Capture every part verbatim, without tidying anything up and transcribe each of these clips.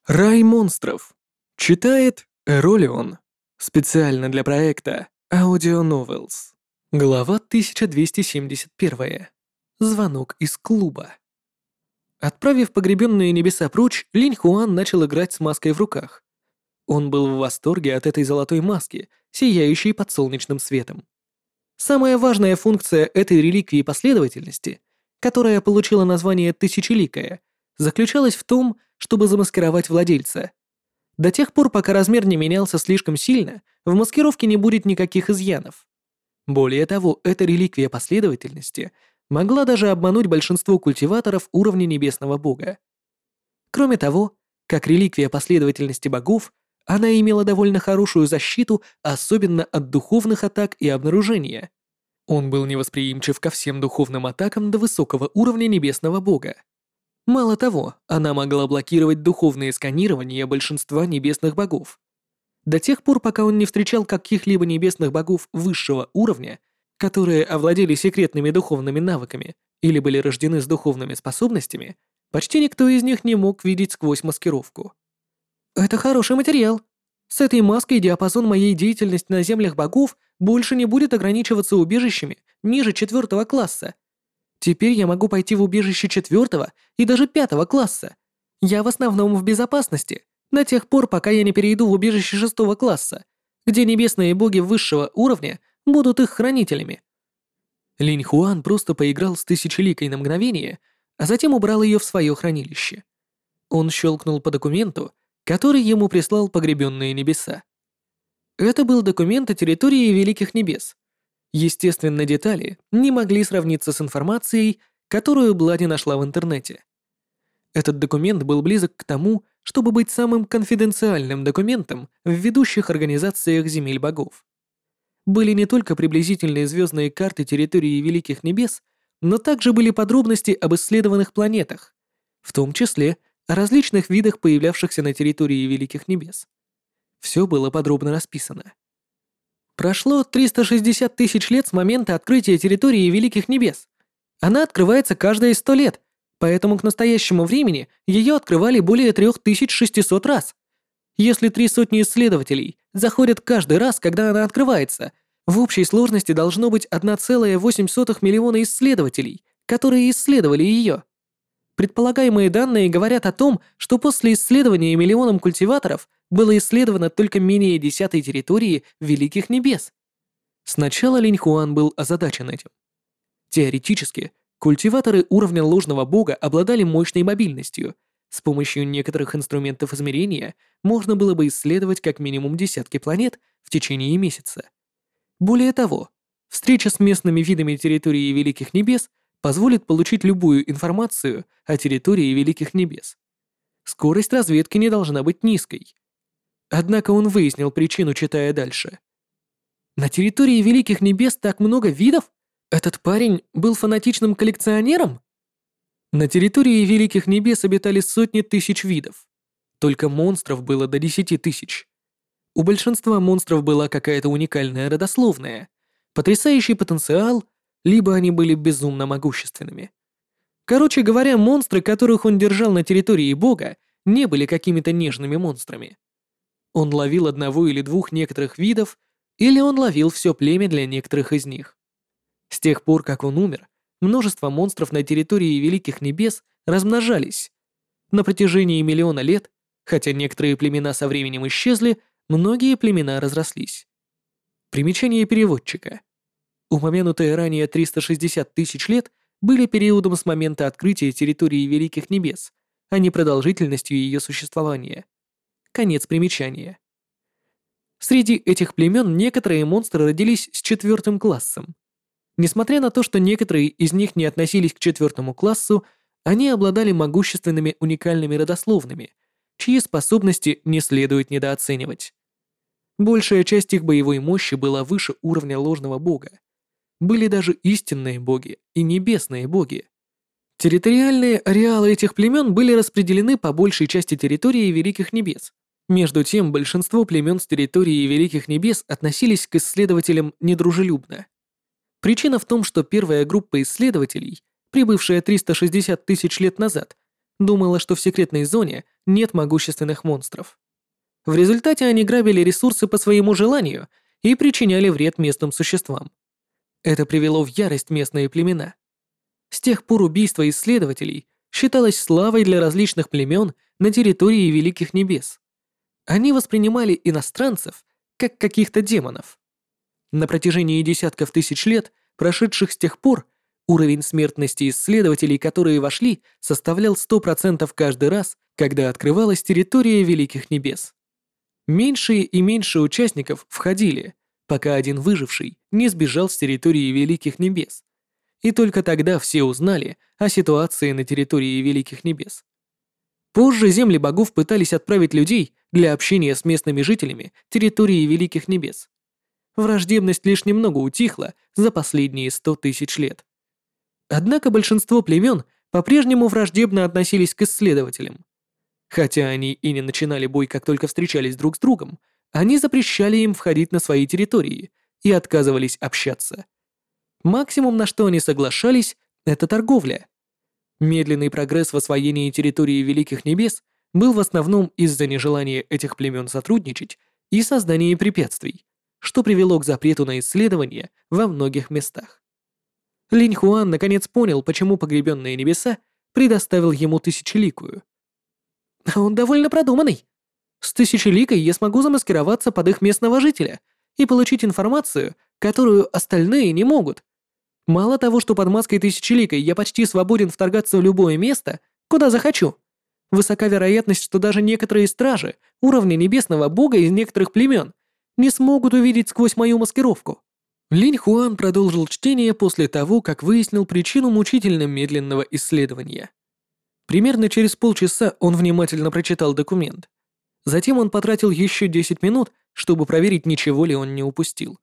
Рай монстров. Читает Эролион. Специально для проекта Audio Novels. Глава тысяча двести семьдесят один. Звонок из клуба. Отправив погребенные небеса прочь, Линь Хуан начал играть с маской в руках. Он был в восторге от этой золотой маски, сияющей под солнечным светом. Самая важная функция этой реликвии последовательности, которая получила название Тысячеликая, заключалась в том, чтобы замаскировать владельца. До тех пор, пока размер не менялся слишком сильно, в маскировке не будет никаких изъянов. Более того, эта реликвия последовательности могла даже обмануть большинство культиваторов уровня Небесного Бога. Кроме того, как реликвия последовательности богов, она имела довольно хорошую защиту, особенно от духовных атак и обнаружения. Он был невосприимчив ко всем духовным атакам до высокого уровня Небесного Бога. Мало того, она могла блокировать духовные сканирования большинства небесных богов. До тех пор, пока он не встречал каких-либо небесных богов высшего уровня, которые овладели секретными духовными навыками или были рождены с духовными способностями, почти никто из них не мог видеть сквозь маскировку. «Это хороший материал. С этой маской диапазон моей деятельности на землях богов больше не будет ограничиваться убежищами ниже четвертого класса. Теперь я могу пойти в убежище четвертого и даже пятого класса. Я в основном в безопасности, до тех пор, пока я не перейду в убежище шестого класса, где небесные боги высшего уровня будут их хранителями». Линь Хуан просто поиграл с Тысячеликой на мгновение, а затем убрал ее в свое хранилище. Он щелкнул по документу, который ему прислал погребенные небеса. Это был документ о территории Великих Небес. Естественно, детали не могли сравниться с информацией, которую Блади нашла в интернете. Этот документ был близок к тому, чтобы быть самым конфиденциальным документом в ведущих организациях земель богов. Были не только приблизительные звездные карты территории Великих Небес, но также были подробности об исследованных планетах, в том числе о различных видах, появлявшихся на территории Великих Небес. Все было подробно расписано. Прошло триста шестьдесят тысяч лет с момента открытия территории Великих Небес. Она открывается каждые сто лет, поэтому к настоящему времени ее открывали более три тысячи шестьсот раз. Если три сотни исследователей заходят каждый раз, когда она открывается, в общей сложности должно быть одна целая восемь десятых миллиона исследователей, которые исследовали ее. Предполагаемые данные говорят о том, что после исследования миллионом культиваторов было исследовано только менее десятой территории Великих Небес. Сначала Линь Хуан был озадачен этим. Теоретически, культиваторы уровня ложного бога обладали мощной мобильностью. С помощью некоторых инструментов измерения можно было бы исследовать как минимум десятки планет в течение месяца. Более того, встреча с местными видами территории Великих Небес позволит получить любую информацию о территории Великих Небес. Скорость разведки не должна быть низкой. Однако он выяснил причину, читая дальше. На территории Великих Небес так много видов? Этот парень был фанатичным коллекционером? На территории Великих Небес обитали сотни тысяч видов. Только монстров было до десяти тысяч. У большинства монстров была какая-то уникальная родословная, потрясающий потенциал, либо они были безумно могущественными. Короче говоря, монстры, которых он держал на территории бога, не были какими-то нежными монстрами. Он ловил одного или двух некоторых видов, или он ловил все племя для некоторых из них. С тех пор, как он умер, множество монстров на территории Великих Небес размножались. На протяжении миллиона лет, хотя некоторые племена со временем исчезли, многие племена разрослись. Примечание переводчика. Упомянутые ранее триста шестьдесят тысяч лет были периодом с момента открытия территории Великих Небес, а не продолжительностью ее существования. Конец примечания. Среди этих племен некоторые монстры родились с четвертым классом. Несмотря на то, что некоторые из них не относились к четвертому классу, они обладали могущественными уникальными родословными, чьи способности не следует недооценивать. Большая часть их боевой мощи была выше уровня ложного бога. Были даже истинные боги и небесные боги. Территориальные ареалы этих племен были распределены по большей части территории Великих Небес. Между тем, большинство племен с территории Великих Небес относились к исследователям недружелюбно. Причина в том, что первая группа исследователей, прибывшая триста шестьдесят тысяч лет назад, думала, что в секретной зоне нет могущественных монстров. В результате они грабили ресурсы по своему желанию и причиняли вред местным существам. Это привело в ярость местные племена. С тех пор убийство исследователей считалось славой для различных племен на территории Великих Небес. Они воспринимали иностранцев как каких-то демонов. На протяжении десятков тысяч лет, прошедших с тех пор, уровень смертности исследователей, которые вошли, составлял сто процентов каждый раз, когда открывалась территория Великих Небес. Меньшие и меньше участников входили, пока один выживший не сбежал с территории Великих Небес. И только тогда все узнали о ситуации на территории Великих Небес. Позже земли богов пытались отправить людей для общения с местными жителями территории Великих Небес. Враждебность лишь немного утихла за последние сто тысяч лет. Однако большинство племен по-прежнему враждебно относились к исследователям. Хотя они и не начинали бой, как только встречались друг с другом, они запрещали им входить на свои территории и отказывались общаться. Максимум, на что они соглашались, это торговля. Медленный прогресс в освоении территории Великих Небес был в основном из-за нежелания этих племен сотрудничать и создания препятствий, что привело к запрету на исследования во многих местах. Линь Хуан наконец понял, почему погребенные небеса предоставил ему Тысячеликую. Он довольно продуманный. С Тысячеликой я смогу замаскироваться под их местного жителя и получить информацию, которую остальные не могут. Мало того, что под маской Тысячеликой я почти свободен вторгаться в любое место, куда захочу. Высока вероятность, что даже некоторые стражи уровня небесного бога из некоторых племен не смогут увидеть сквозь мою маскировку. Линь Хуан продолжил чтение после того, как выяснил причину мучительно медленного исследования. Примерно через полчаса он внимательно прочитал документ. Затем он потратил еще десять минут, чтобы проверить, ничего ли он не упустил.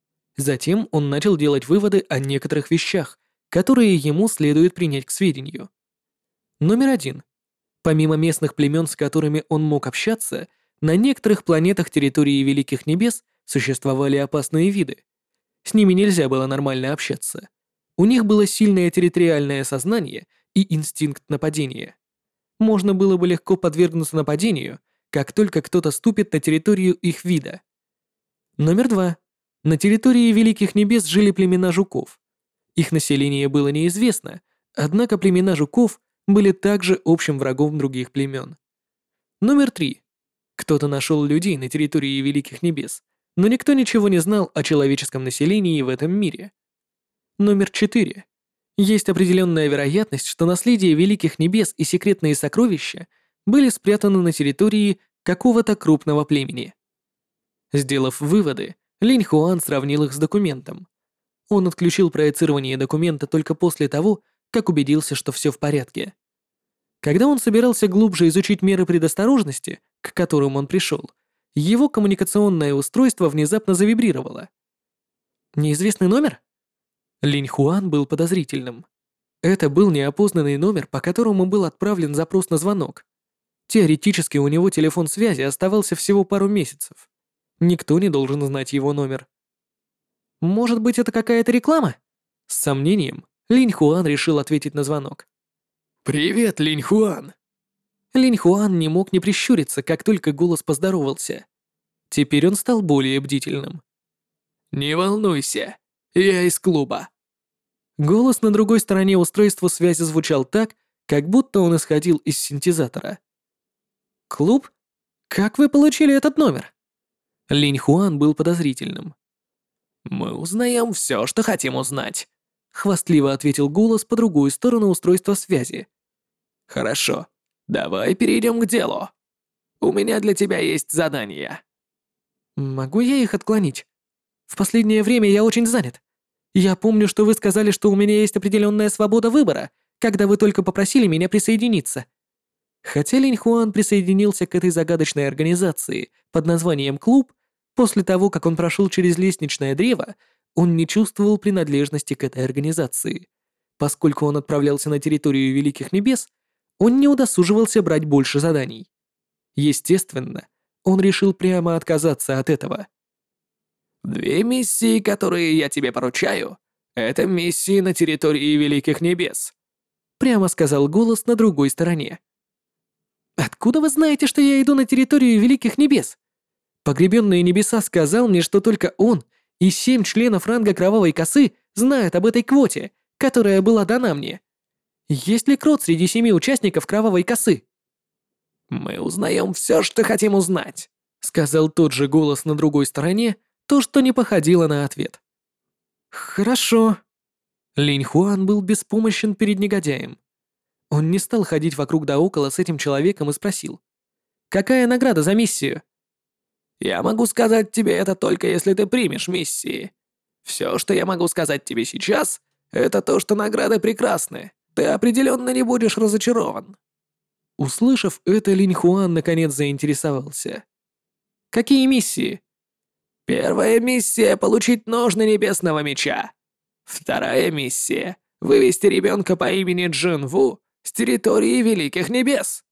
Затем он начал делать выводы о некоторых вещах, которые ему следует принять к сведению. Номер один. Помимо местных племен, с которыми он мог общаться, на некоторых планетах территории Великих Небес существовали опасные виды. С ними нельзя было нормально общаться. У них было сильное территориальное сознание и инстинкт нападения. Можно было бы легко подвергнуться нападению, как только кто-то ступит на территорию их вида. Номер два. На территории Великих Небес жили племена жуков. Их население было неизвестно, однако племена жуков были также общим врагом других племен. Номер три. Кто-то нашел людей на территории Великих Небес, но никто ничего не знал о человеческом населении в этом мире. Номер четыре. Есть определенная вероятность, что наследие Великих Небес и секретные сокровища были спрятаны на территории какого-то крупного племени. Сделав выводы, Линь Хуан сравнил их с документом. Он отключил проецирование документа только после того, как убедился, что все в порядке. Когда он собирался глубже изучить меры предосторожности, к которым он пришел, его коммуникационное устройство внезапно завибрировало. Неизвестный номер? Линь Хуан был подозрительным. Это был неопознанный номер, по которому был отправлен запрос на звонок. Теоретически у него телефон связи оставался всего пару месяцев. Никто не должен знать его номер. Может быть, это какая-то реклама? С сомнением, Линь Хуан решил ответить на звонок. «Привет, Линь Хуан!» Линь Хуан не мог не прищуриться, как только голос поздоровался. Теперь он стал более бдительным. «Не волнуйся, я из клуба». Голос на другой стороне устройства связи звучал так, как будто он исходил из синтезатора. «Клуб? Как вы получили этот номер?» Линь Хуан был подозрительным. «Мы узнаем все, что хотим узнать», — хвастливо ответил голос по другую сторону устройства связи. «Хорошо, давай перейдем к делу. У меня для тебя есть задание». «Могу я их отклонить? В последнее время я очень занят. Я помню, что вы сказали, что у меня есть определенная свобода выбора, когда вы только попросили меня присоединиться». Хотя Линь Хуан присоединился к этой загадочной организации под названием «Клуб», после того, как он прошел через лестничное древо, он не чувствовал принадлежности к этой организации. Поскольку он отправлялся на территорию Великих Небес, он не удосуживался брать больше заданий. Естественно, он решил прямо отказаться от этого. «Две миссии, которые я тебе поручаю, это миссии на территории Великих Небес. прямо сказал голос на другой стороне. «Откуда вы знаете, что я иду на территорию Великих Небес? Погребенные Небеса сказал мне, что только он и семь членов ранга Кровавой Косы знают об этой квоте, которая была дана мне. Есть ли крот среди семи участников Кровавой Косы?» «Мы узнаем все, что хотим узнать», — сказал тот же голос на другой стороне, то, что не походило на ответ. «Хорошо». Линь Хуан был беспомощен перед негодяем. Он не стал ходить вокруг да около с этим человеком и спросил: «Какая награда за миссию?» «Я могу сказать тебе это только если ты примешь миссии. Все, что я могу сказать тебе сейчас, это то, что награды прекрасны. Ты определенно не будешь разочарован». Услышав это, Линь Хуан наконец заинтересовался. «Какие миссии?» «Первая миссия — получить ножны Небесного Меча. Вторая миссия — вывести ребенка по имени Джин Ву с территории Великих Небес.